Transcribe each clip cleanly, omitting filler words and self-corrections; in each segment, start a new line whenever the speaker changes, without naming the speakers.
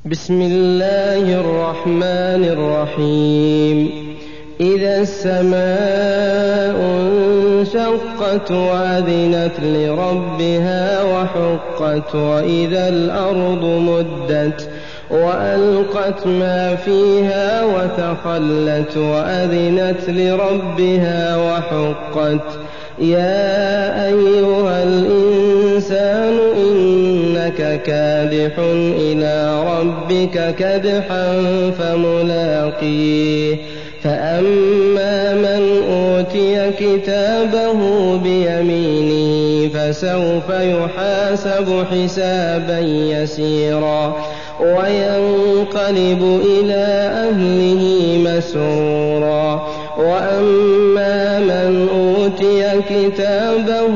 بسم الله الرحمن الرحيم. إذا السماء انشقت وأذنت لربها وحقت، وإذا الأرض مدت وألقت ما فيها وتخلت وأذنت لربها وحقت. يا أيها الإنسان إنك كادح إلى ربك كدحا فملاقيه. فأما من أوتي كتابه بيمينه فسوف يحاسب حسابا يسيرا وينقلب إلى أهله مسرورا. وأما من أوتي كتابه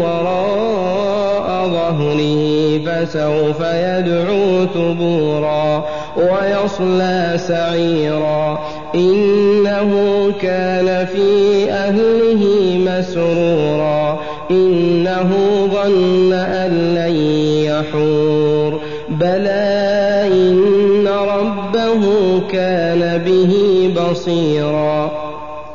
وراء ظهره فسوف يدعو ثبورا ويصلى سعيرا إنه كان في أهله مسرورا إنه ظن أن لن يحور بلى إن ربه كان به بصيرا.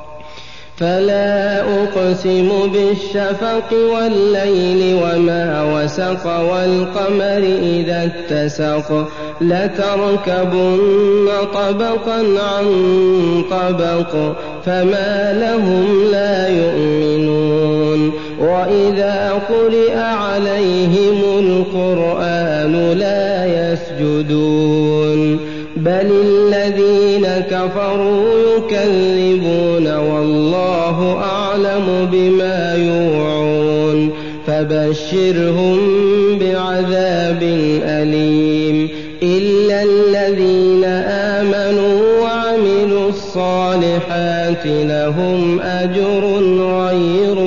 فلا أقسم بالشفق والليل وما وسق والقمر إذا اتسق لتركبن طبقا عن طبق فما لهم لا يؤمنون. وإذا قرئ عليهم القرآن لا يسجدون بل الذين كفروا يكذبون والله أعلم بما يوعون. فبشرهم بعذاب أليم إلا الذين آمنوا وعملوا الصالحات لهم أجر غير